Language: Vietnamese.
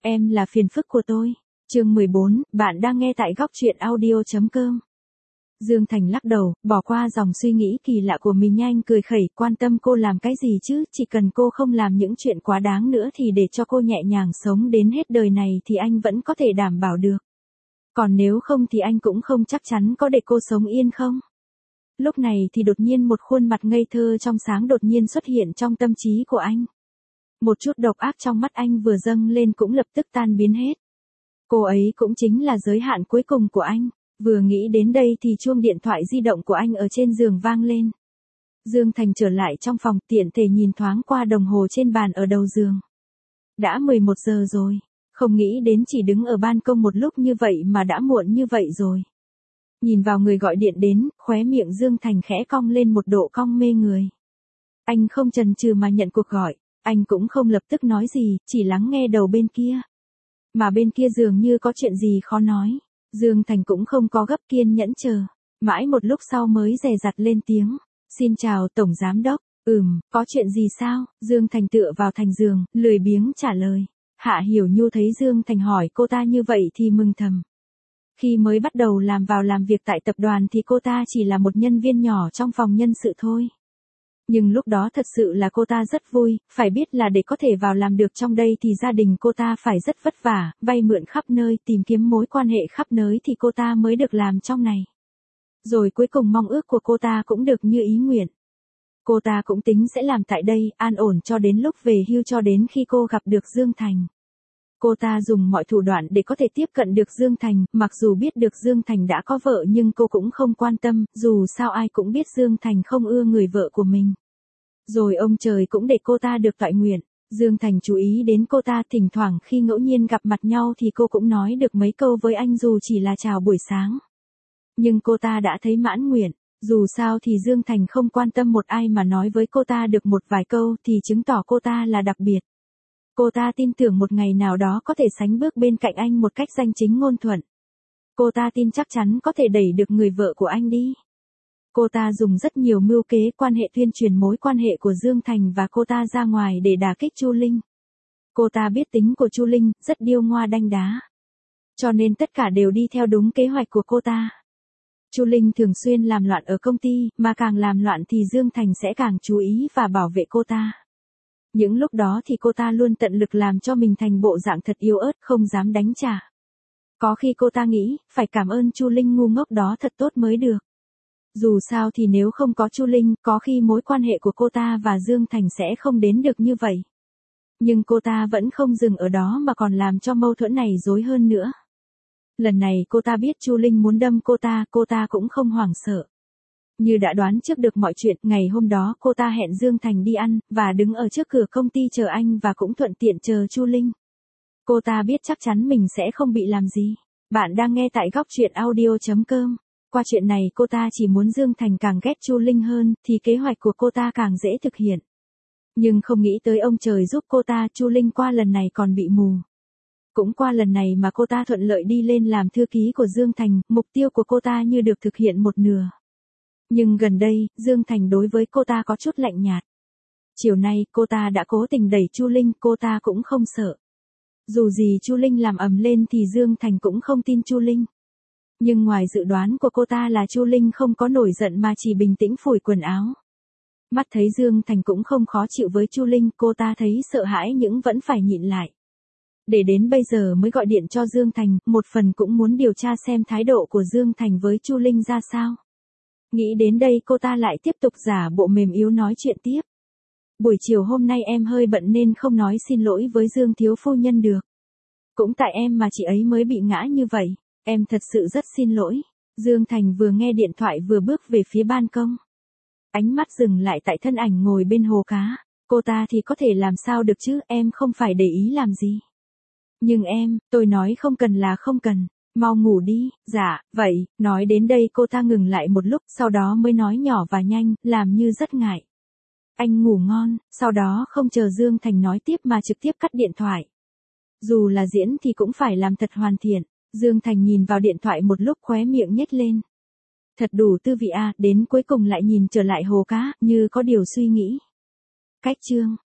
Em là phiền phức của tôi. Chương 14, bạn đang nghe tại góc truyện audio.com. Dương Thành lắc đầu, bỏ qua dòng suy nghĩ kỳ lạ của mình, nhanh cười khẩy, quan tâm cô làm cái gì chứ, chỉ cần cô không làm những chuyện quá đáng nữa thì để cho cô nhẹ nhàng sống đến hết đời này thì anh vẫn có thể đảm bảo được. Còn nếu không thì anh cũng không chắc chắn có để cô sống yên không. Lúc này thì đột nhiên một khuôn mặt ngây thơ trong sáng đột nhiên xuất hiện trong tâm trí của anh. Một chút độc ác trong mắt anh vừa dâng lên cũng lập tức tan biến hết. Cô ấy cũng chính là giới hạn cuối cùng của anh. Vừa nghĩ đến đây thì chuông điện thoại di động của anh ở trên giường vang lên. Dương Thành trở lại trong phòng, tiện thể nhìn thoáng qua đồng hồ trên bàn ở đầu giường. Đã 11 giờ rồi, không nghĩ đến chỉ đứng ở ban công một lúc như vậy mà đã muộn như vậy rồi. Nhìn vào người gọi điện đến, khóe miệng Dương Thành khẽ cong lên một độ cong mê người. Anh không chần chừ mà nhận cuộc gọi, anh cũng không lập tức nói gì, chỉ lắng nghe đầu bên kia. Mà bên kia dường như có chuyện gì khó nói. Dương Thành cũng không có gấp, kiên nhẫn chờ. Mãi một lúc sau mới dè dặt lên tiếng. Xin chào Tổng Giám Đốc. Có chuyện gì sao? Dương Thành tựa vào thành giường, lười biếng trả lời. Hạ Hiểu Nhu thấy Dương Thành hỏi cô ta như vậy thì mừng thầm. Khi mới bắt đầu làm việc tại tập đoàn thì cô ta chỉ là một nhân viên nhỏ trong phòng nhân sự thôi. Nhưng lúc đó thật sự là cô ta rất vui, phải biết là để có thể vào làm được trong đây thì gia đình cô ta phải rất vất vả, vay mượn khắp nơi, tìm kiếm mối quan hệ khắp nơi thì cô ta mới được làm trong này. Rồi cuối cùng mong ước của cô ta cũng được như ý nguyện. Cô ta cũng tính sẽ làm tại đây, an ổn cho đến lúc về hưu, cho đến khi cô gặp được Dương Thành. Cô ta dùng mọi thủ đoạn để có thể tiếp cận được Dương Thành, mặc dù biết được Dương Thành đã có vợ nhưng cô cũng không quan tâm, dù sao ai cũng biết Dương Thành không ưa người vợ của mình. Rồi ông trời cũng để cô ta được toại nguyện. Dương Thành chú ý đến cô ta, thỉnh thoảng khi ngẫu nhiên gặp mặt nhau thì cô cũng nói được mấy câu với anh dù chỉ là chào buổi sáng. Nhưng cô ta đã thấy mãn nguyện, dù sao thì Dương Thành không quan tâm một ai mà nói với cô ta được một vài câu thì chứng tỏ cô ta là đặc biệt. Cô ta tin tưởng một ngày nào đó có thể sánh bước bên cạnh anh một cách danh chính ngôn thuận. Cô ta tin chắc chắn có thể đẩy được người vợ của anh đi. Cô ta dùng rất nhiều mưu kế quan hệ tuyên truyền mối quan hệ của Dương Thành và cô ta ra ngoài để đả kích Chu Linh. Cô ta biết tính của Chu Linh, rất điêu ngoa đanh đá. Cho nên tất cả đều đi theo đúng kế hoạch của cô ta. Chu Linh thường xuyên làm loạn ở công ty, mà càng làm loạn thì Dương Thành sẽ càng chú ý và bảo vệ cô ta. Những lúc đó thì cô ta luôn tận lực làm cho mình thành bộ dạng thật yếu ớt, không dám đánh trả. Có khi cô ta nghĩ, phải cảm ơn Chu Linh ngu ngốc đó thật tốt mới được. Dù sao thì nếu không có Chu Linh, có khi mối quan hệ của cô ta và Dương Thành sẽ không đến được như vậy. Nhưng cô ta vẫn không dừng ở đó mà còn làm cho mâu thuẫn này rối hơn nữa. Lần này cô ta biết Chu Linh muốn đâm cô ta cũng không hoảng sợ. Như đã đoán trước được mọi chuyện, ngày hôm đó cô ta hẹn Dương Thành đi ăn, và đứng ở trước cửa công ty chờ anh và cũng thuận tiện chờ Chu Linh. Cô ta biết chắc chắn mình sẽ không bị làm gì. Bạn đang nghe tại góc truyện audio.com. Qua chuyện này cô ta chỉ muốn Dương Thành càng ghét Chu Linh hơn, thì kế hoạch của cô ta càng dễ thực hiện. Nhưng không nghĩ tới ông trời giúp cô ta, Chu Linh qua lần này còn bị mù. Cũng qua lần này mà cô ta thuận lợi đi lên làm thư ký của Dương Thành, mục tiêu của cô ta như được thực hiện một nửa. Nhưng gần đây, Dương Thành đối với cô ta có chút lạnh nhạt. Chiều nay, cô ta đã cố tình đẩy Chu Linh, cô ta cũng không sợ. Dù gì Chu Linh làm ầm lên thì Dương Thành cũng không tin Chu Linh. Nhưng ngoài dự đoán của cô ta là Chu Linh không có nổi giận mà chỉ bình tĩnh phủi quần áo. Mắt thấy Dương Thành cũng không khó chịu với Chu Linh, cô ta thấy sợ hãi nhưng vẫn phải nhịn lại. Để đến bây giờ mới gọi điện cho Dương Thành, một phần cũng muốn điều tra xem thái độ của Dương Thành với Chu Linh ra sao. Nghĩ đến đây cô ta lại tiếp tục giả bộ mềm yếu nói chuyện tiếp. Buổi chiều hôm nay em hơi bận nên không nói xin lỗi với Dương thiếu phu nhân được. Cũng tại em mà chị ấy mới bị ngã như vậy. Em thật sự rất xin lỗi. Dương Thành vừa nghe điện thoại vừa bước về phía ban công. Ánh mắt dừng lại tại thân ảnh ngồi bên hồ cá. Cô ta thì có thể làm sao được chứ, em không phải để ý làm gì. Nhưng tôi nói không cần là không cần. Mau ngủ đi. Dạ, vậy. Nói đến đây cô ta ngừng lại một lúc, sau đó mới nói nhỏ và nhanh, làm như rất ngại. Anh ngủ ngon. Sau đó không chờ Dương Thành nói tiếp mà trực tiếp cắt điện thoại. Dù là diễn thì cũng phải làm thật hoàn thiện. Dương Thành nhìn vào điện thoại một lúc, khóe miệng nhếch lên. Thật đủ tư vị à, đến cuối cùng lại nhìn trở lại hồ cá, như có điều suy nghĩ. Cách chương.